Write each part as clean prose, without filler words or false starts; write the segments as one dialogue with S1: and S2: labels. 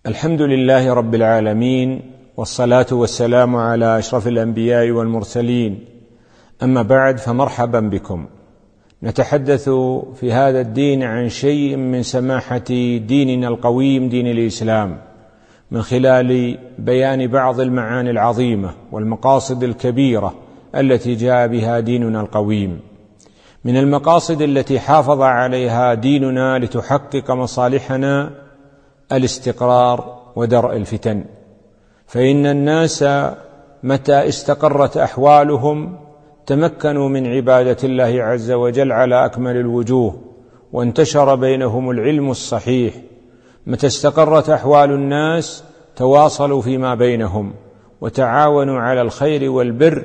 S1: الحمد لله رب العالمين، والصلاة والسلام على أشرف الأنبياء والمرسلين. أما بعد، فمرحبا بكم. نتحدث في هذا الدين عن شيء من سماحة ديننا القويم، دين الإسلام، من خلال بيان بعض المعاني العظيمة والمقاصد الكبيرة التي جاء بها ديننا القويم. من المقاصد التي حافظ عليها ديننا لتحقق مصالحنا الاستقرار ودرء الفتن، فإن الناس متى استقرت أحوالهم تمكنوا من عبادة الله عز وجل على أكمل الوجوه، وانتشر بينهم العلم الصحيح. متى استقرت أحوال الناس تواصلوا فيما بينهم وتعاونوا على الخير والبر،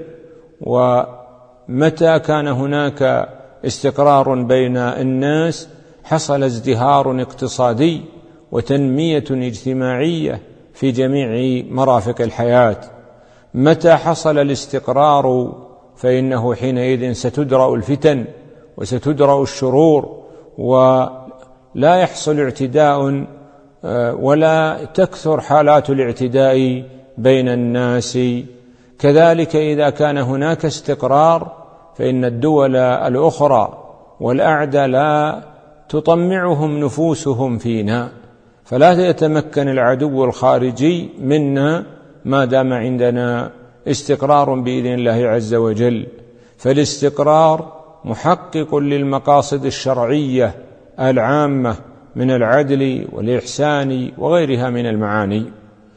S1: ومتى كان هناك استقرار بين الناس حصل ازدهار اقتصادي وتنمية اجتماعية في جميع مرافق الحياة. متى حصل الاستقرار فإنه حينئذ ستدرأ الفتن وستدرأ الشرور، ولا يحصل اعتداء ولا تكثر حالات الاعتداء بين الناس. كذلك إذا كان هناك استقرار فإن الدول الأخرى والأعداء لا تطمعهم نفوسهم فينا، فلا يتمكن العدو الخارجي منا ما دام عندنا استقرار بإذن الله عز وجل. فالاستقرار محقق للمقاصد الشرعية العامة من العدل والإحسان وغيرها من المعاني.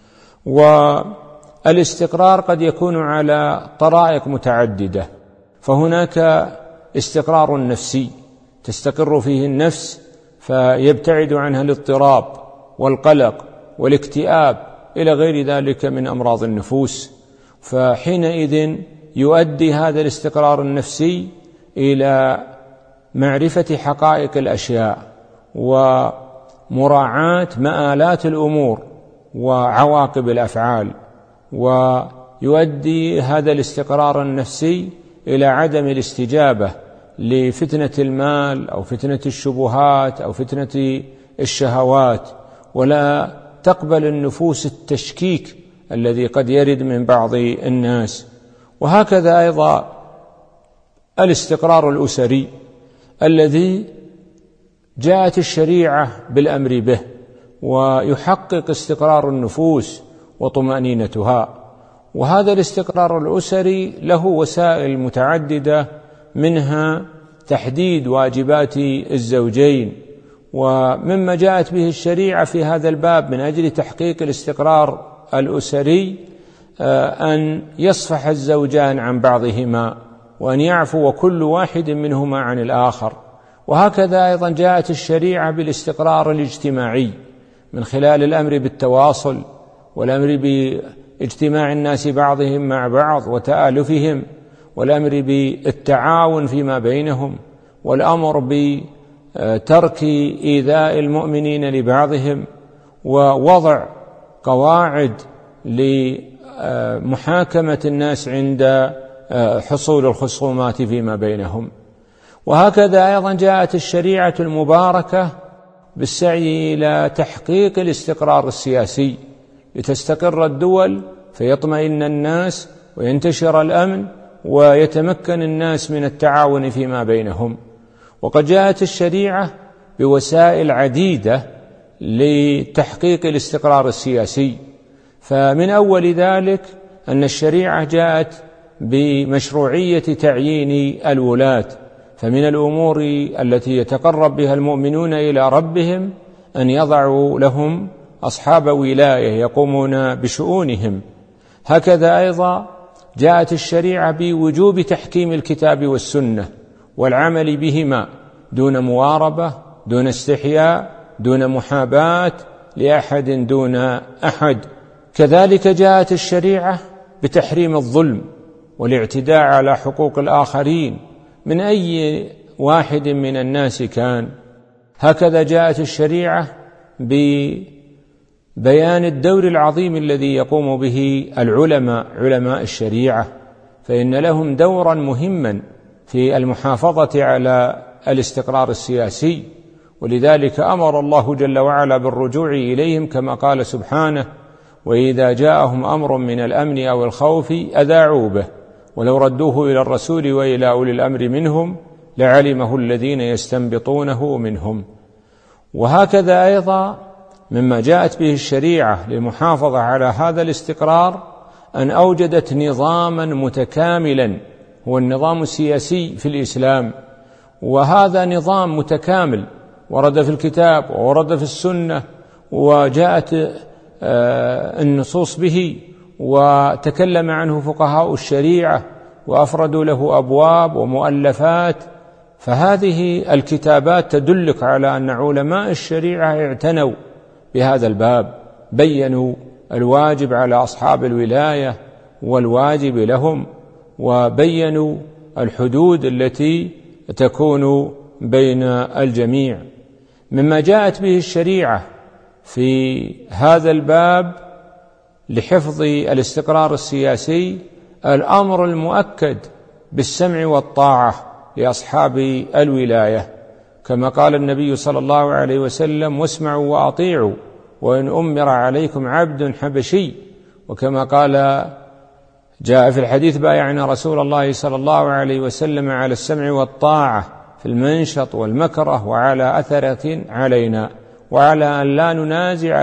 S1: والاستقرار قد يكون على طرائق متعددة، فهناك استقرار نفسي تستقر فيه النفس فيبتعد عنها الاضطراب والقلق والاكتئاب إلى غير ذلك من أمراض النفوس، فحينئذ يؤدي هذا الاستقرار النفسي إلى معرفة حقائق الأشياء ومراعاة مآلات الأمور وعواقب الأفعال، ويؤدي هذا الاستقرار النفسي إلى عدم الاستجابة لفتنة المال أو فتنة الشبهات أو فتنة الشهوات، ولا تقبل النفوس التشكيك الذي قد يرد من بعض الناس. وهكذا أيضا الاستقرار الأسري الذي جاءت الشريعة بالأمر به، ويحقق استقرار النفوس وطمأنينتها. وهذا الاستقرار الأسري له وسائل متعددة، منها تحديد واجبات الزوجين، ومما جاءت به الشريعة في هذا الباب من أجل تحقيق الاستقرار الأسري أن يصفح الزوجان عن بعضهما وأن يعفو كل واحد منهما عن الآخر. وهكذا أيضا جاءت الشريعة بالاستقرار الاجتماعي من خلال الأمر بالتواصل والأمر باجتماع الناس بعضهم مع بعض وتآلفهم، والأمر بالتعاون فيما بينهم، والأمر بترك إيذاء المؤمنين لبعضهم، ووضع قواعد لمحاكمة الناس عند حصول الخصومات فيما بينهم. وهكذا أيضا جاءت الشريعة المباركة بالسعي إلى تحقيق الاستقرار السياسي لتستقر الدول فيطمئن الناس وينتشر الأمن ويتمكن الناس من التعاون فيما بينهم. وقد جاءت الشريعة بوسائل عديدة لتحقيق الاستقرار السياسي، فمن أول ذلك أن الشريعة جاءت بمشروعية تعيين الولاة، فمن الأمور التي يتقرب بها المؤمنون إلى ربهم أن يضعوا لهم أصحاب ولاية يقومون بشؤونهم. هكذا أيضا جاءت الشريعة بوجوب تحكيم الكتاب والسنة والعمل بهما دون مواربة، دون استحياء، دون محاباة لأحد دون أحد. كذلك جاءت الشريعة بتحريم الظلم والاعتداء على حقوق الآخرين من أي واحد من الناس كان. هكذا جاءت الشريعة ببيان الدور العظيم الذي يقوم به علماء الشريعة، فإن لهم دورا مهما في المحافظة على الاستقرار السياسي ولذلك أمر الله جل وعلا بالرجوع إليهم كما قال سبحانه: وإذا جاءهم أمر من الأمن أو الخوف أذاعوا به ولو ردوه إلى الرسول وإلى أولي الأمر منهم لعلمه الذين يستنبطونه منهم. وهكذا أيضا مما جاءت به الشريعة للمحافظة على هذا الاستقرار أن أوجدت نظاما متكاملا هو النظام السياسي في الإسلام، وهذا نظام متكامل ورد في الكتاب وورد في السنة وجاءت النصوص به وتكلم عنه فقهاء الشريعة وأفردوا له أبواب ومؤلفات. فهذه الكتابات تدلك على أن علماء الشريعة اعتنوا بهذا الباب، بيّنوا الواجب على أصحاب الولاية والواجب لهم، وبيّنوا الحدود التي تكون بين الجميع. مما جاءت به الشريعة في هذا الباب لحفظ الاستقرار السياسي الأمر المؤكد بالسمع والطاعة لأصحاب الولاية، كما قال النبي صلى الله عليه وسلم: واسمعوا وأطيعوا وإن أمر عليكم عبد حبشي. وكما قال جاء في الحديث: بايعنا رسول الله صلى الله عليه وسلم على السمع والطاعة في المنشط والمكره وعلى أثرة علينا وعلى أن لا ننازع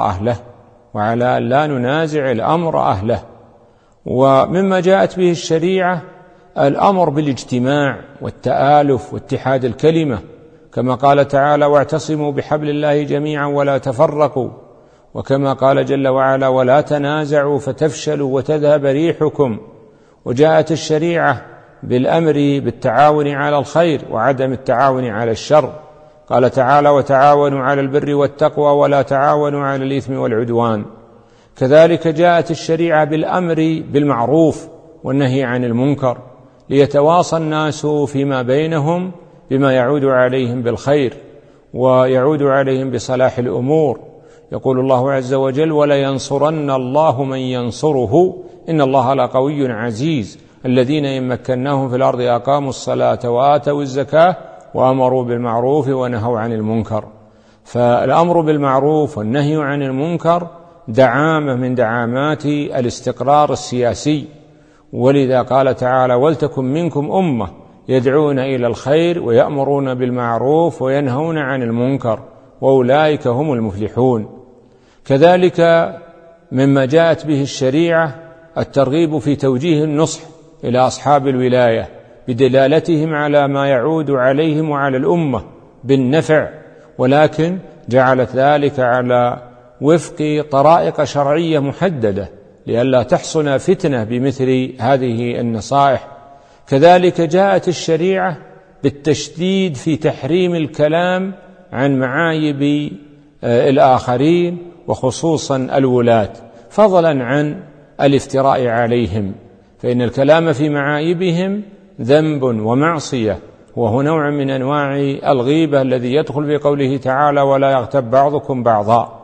S1: الأمر أهله. ومما جاءت به الشريعة الأمر بالاجتماع والتآلف واتحاد الكلمة، كما قال تعالى: واعتصموا بحبل الله جميعا ولا تفرقوا. وكما قال جل وعلا: ولا تنازعوا فتفشلوا وتذهب ريحكم. وجاءت الشريعة بالأمر بالتعاون على الخير وعدم التعاون على الشر، قال تعالى: وتعاونوا على البر والتقوى ولا تعاونوا على الإثم والعدوان. كذلك جاءت الشريعة بالأمر بالمعروف والنهي عن المنكر ليتواصى الناس فيما بينهم بما يعود عليهم بالخير ويعود عليهم بصلاح الأمور. يقول الله عز وجل: ولينصرن الله من ينصره إن الله لقوي عزيز الذين إن مكناهم في الأرض أقاموا الصلاة وآتوا الزكاة وأمروا بالمعروف ونهوا عن المنكر. فالأمر بالمعروف والنهي عن المنكر دعامة من دعامات الاستقرار السياسي، ولذا قال تعالى: ولتكن منكم أمة يدعون إلى الخير ويأمرون بالمعروف وينهون عن المنكر وأولئك هم المفلحون. كذلك مما جاءت به الشريعة الترغيب في توجيه النصح إلى أصحاب الولاية بدلالتهم على ما يعود عليهم وعلى الأمة بالنفع، ولكن جعلت ذلك على وفق طرائق شرعية محددة لئلا تحصل فتنة بمثل هذه النصائح. كذلك جاءت الشريعة بالتشديد في تحريم الكلام عن معايب الآخرين وخصوصا الولاة، فضلا عن الافتراء عليهم، فإن الكلام في معايبهم ذنب ومعصية، وهو نوع من أنواع الغيبة الذي يدخل في قوله تعالى: ولا يغتب بعضكم بعضا.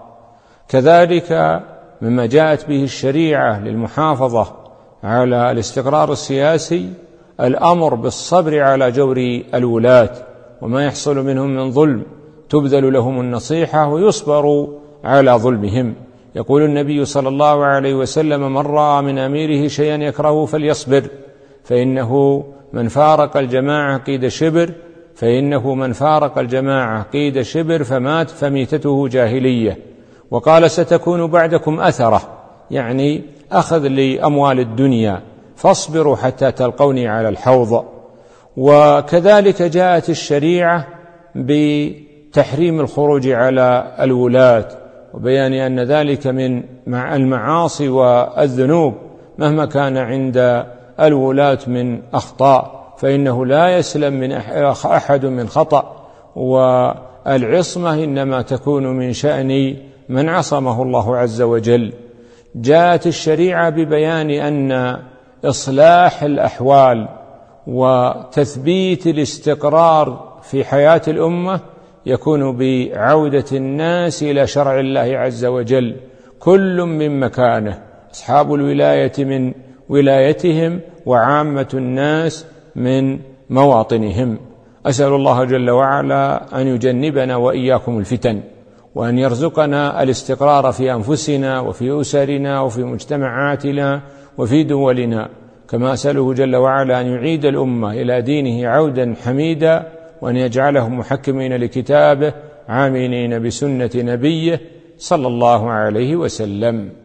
S1: كذلك مما جاءت به الشريعة للمحافظة على الاستقرار السياسي الأمر بالصبر على جور الولاة وما يحصل منهم من ظلم، تبذل لهم النصيحة ويصبر على ظلمهم. يقول النبي صلى الله عليه وسلم: من رأى من أميره شيئا يكرهه فليصبر فإنه من فارق الجماعة قيد شبر فمات فميتته جاهلية. وقال: ستكون بعدكم أثرة، يعني أخذ لأموال الدنيا، فاصبروا حتى تلقوني على الحوض. وكذلك جاءت الشريعة بتحريم الخروج على الولاة وبيان أن ذلك من المعاصي والذنوب، مهما كان عند الولاة من أخطاء فإنه لا يسلم من أحد من خطأ، والعصمة إنما تكون من شأن من عصمه الله عز وجل. جاءت الشريعة ببيان أن إصلاح الأحوال وتثبيت الاستقرار في حياة الأمة يكون بعودة الناس إلى شرع الله عز وجل، كل من مكانه، أصحاب الولاية من ولايتهم وعامة الناس من مواطنهم. أسأل الله جل وعلا أن يجنبنا وإياكم الفتن، وأن يرزقنا الاستقرار في أنفسنا وفي أسرنا وفي مجتمعاتنا وفي دولنا، كما أسأله جل وعلا أن يعيد الأمة إلى دينه عودا حميدا، وأن يجعلهم محكمين لكتابه عاملين بسنة نبيه صلى الله عليه وسلم.